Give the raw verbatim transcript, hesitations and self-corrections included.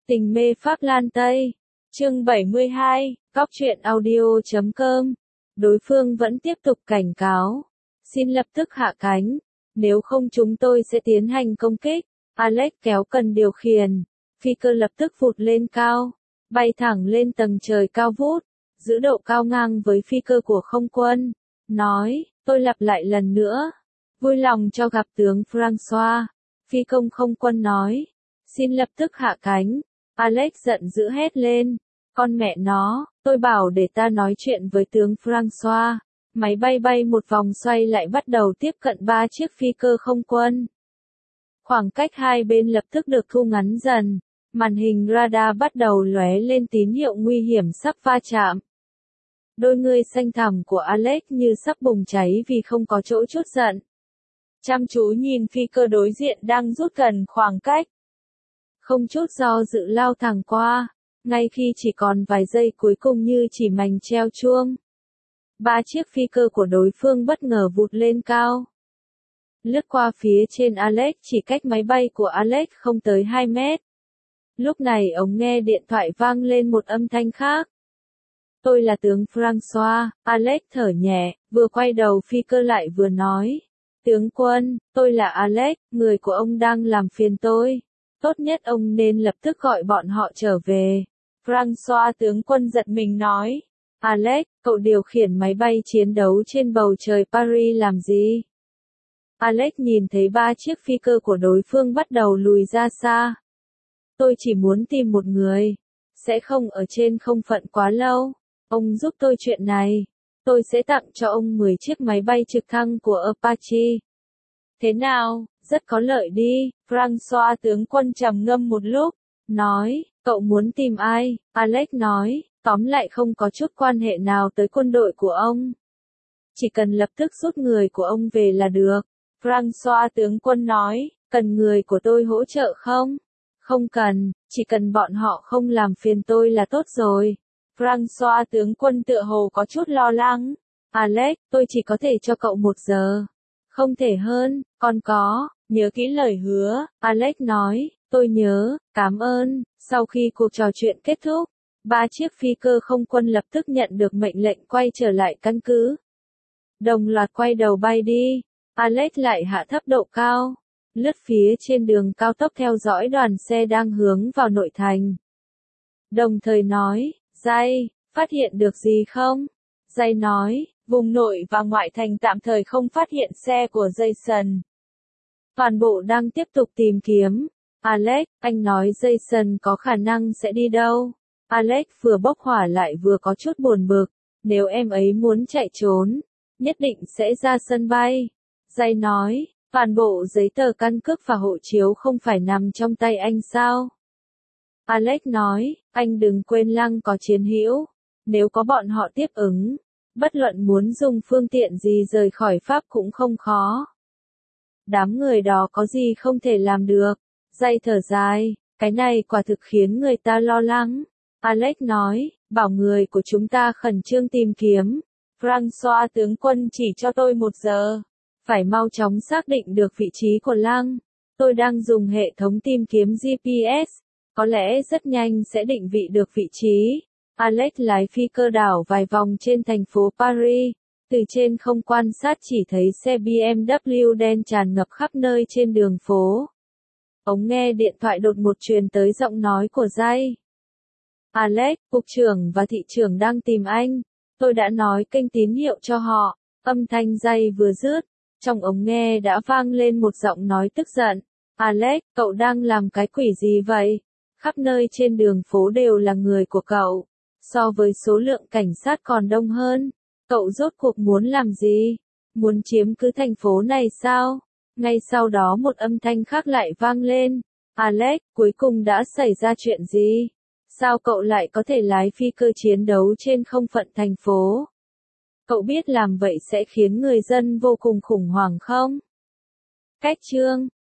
Tình mê Pháp Lan Tây. Chương bảy mươi hai, Cóc truyện audio chấm com. Đối phương vẫn tiếp tục cảnh cáo. Xin lập tức hạ cánh. Nếu không chúng tôi sẽ tiến hành công kích. Alex kéo cần điều khiển. Phi cơ lập tức vụt lên cao. Bay thẳng lên tầng trời cao vút. Giữ độ cao ngang với phi cơ của không quân. Nói, tôi lặp lại lần nữa. Vui lòng cho gặp tướng François. Phi công không quân nói. Xin lập tức hạ cánh. Alex giận dữ hét lên. Con mẹ nó, tôi bảo để ta nói chuyện với tướng François. Máy bay bay một vòng xoay lại bắt đầu tiếp cận ba chiếc phi cơ không quân. Khoảng cách hai bên lập tức được thu ngắn dần. Màn hình radar bắt đầu lóe lên tín hiệu nguy hiểm sắp va chạm. Đôi ngươi xanh thẳm của Alex như sắp bùng cháy vì không có chỗ trút giận. Chăm chú nhìn phi cơ đối diện đang rút gần khoảng cách. Không chút do dự lao thẳng qua, ngay khi chỉ còn vài giây cuối cùng như chỉ mảnh treo chuông. Ba chiếc phi cơ của đối phương bất ngờ vụt lên cao. Lướt qua phía trên Alex chỉ cách máy bay của Alex không tới hai mét. Lúc này ống nghe điện thoại vang lên một âm thanh khác. Tôi là tướng François, Alex thở nhẹ, vừa quay đầu phi cơ lại vừa nói. Tướng quân, tôi là Alex, người của ông đang làm phiền tôi. Tốt nhất ông nên lập tức gọi bọn họ trở về. François tướng quân giật mình nói. Alex, cậu điều khiển máy bay chiến đấu trên bầu trời Paris làm gì? Alex nhìn thấy ba chiếc phi cơ của đối phương bắt đầu lùi ra xa. Tôi chỉ muốn tìm một người. Sẽ không ở trên không phận quá lâu. Ông giúp tôi chuyện này. Tôi sẽ tặng cho ông mười chiếc máy bay trực thăng của Apache. Thế nào, rất có lợi đi. François tướng quân trầm ngâm một lúc. Nói, cậu muốn tìm ai? Alex nói, tóm lại không có chút quan hệ nào tới quân đội của ông. Chỉ cần lập tức rút người của ông về là được. François tướng quân nói, cần người của tôi hỗ trợ không? Không cần, chỉ cần bọn họ không làm phiền tôi là tốt rồi. François tướng quân tựa hồ có chút lo lắng. Alex, tôi chỉ có thể cho cậu một giờ. Không thể hơn, còn có, nhớ kỹ lời hứa. Alex nói, tôi nhớ, cảm ơn. Sau khi cuộc trò chuyện kết thúc, ba chiếc phi cơ không quân lập tức nhận được mệnh lệnh quay trở lại căn cứ. Đồng loạt quay đầu bay đi. Alex lại hạ thấp độ cao. Lướt phía trên đường cao tốc theo dõi đoàn xe đang hướng vào nội thành. Đồng thời nói, Jay, phát hiện được gì không? Jay nói, vùng nội và ngoại thành tạm thời không phát hiện xe của Jason. Toàn bộ đang tiếp tục tìm kiếm. Alex, anh nói Jason có khả năng sẽ đi đâu? Alex vừa bốc hỏa lại vừa có chút buồn bực. Nếu em ấy muốn chạy trốn, nhất định sẽ ra sân bay. Jay nói, toàn bộ giấy tờ căn cước và hộ chiếu không phải nằm trong tay anh sao? Alex nói, anh đừng quên Lăng có chiến hữu. Nếu có bọn họ tiếp ứng, bất luận muốn dùng phương tiện gì rời khỏi Pháp cũng không khó. Đám người đó có gì không thể làm được. Jay thở dài, cái này quả thực khiến người ta lo lắng. Alex nói, bảo người của chúng ta khẩn trương tìm kiếm. François tướng quân chỉ cho tôi một giờ. Phải mau chóng xác định được vị trí của Lăng. Tôi đang dùng hệ thống tìm kiếm giê pê ét. Có lẽ rất nhanh sẽ định vị được vị trí. Alex lái phi cơ đảo vài vòng trên thành phố Paris. Từ trên không quan sát chỉ thấy xe bê em vê đen tràn ngập khắp nơi trên đường phố. Ống nghe điện thoại đột ngột truyền tới giọng nói của Jay. Alex, cục trưởng và thị trưởng đang tìm anh. Tôi đã nói kênh tín hiệu cho họ. Âm thanh Jay vừa dứt. Trong ống nghe đã vang lên một giọng nói tức giận. Alex, cậu đang làm cái quỷ gì vậy? Khắp nơi trên đường phố đều là người của cậu. So với số lượng cảnh sát còn đông hơn. Cậu rốt cuộc muốn làm gì? Muốn chiếm cứ thành phố này sao? Ngay sau đó một âm thanh khác lại vang lên. Alex, cuối cùng đã xảy ra chuyện gì? Sao cậu lại có thể lái phi cơ chiến đấu trên không phận thành phố? Cậu biết làm vậy sẽ khiến người dân vô cùng khủng hoảng không? Cách chương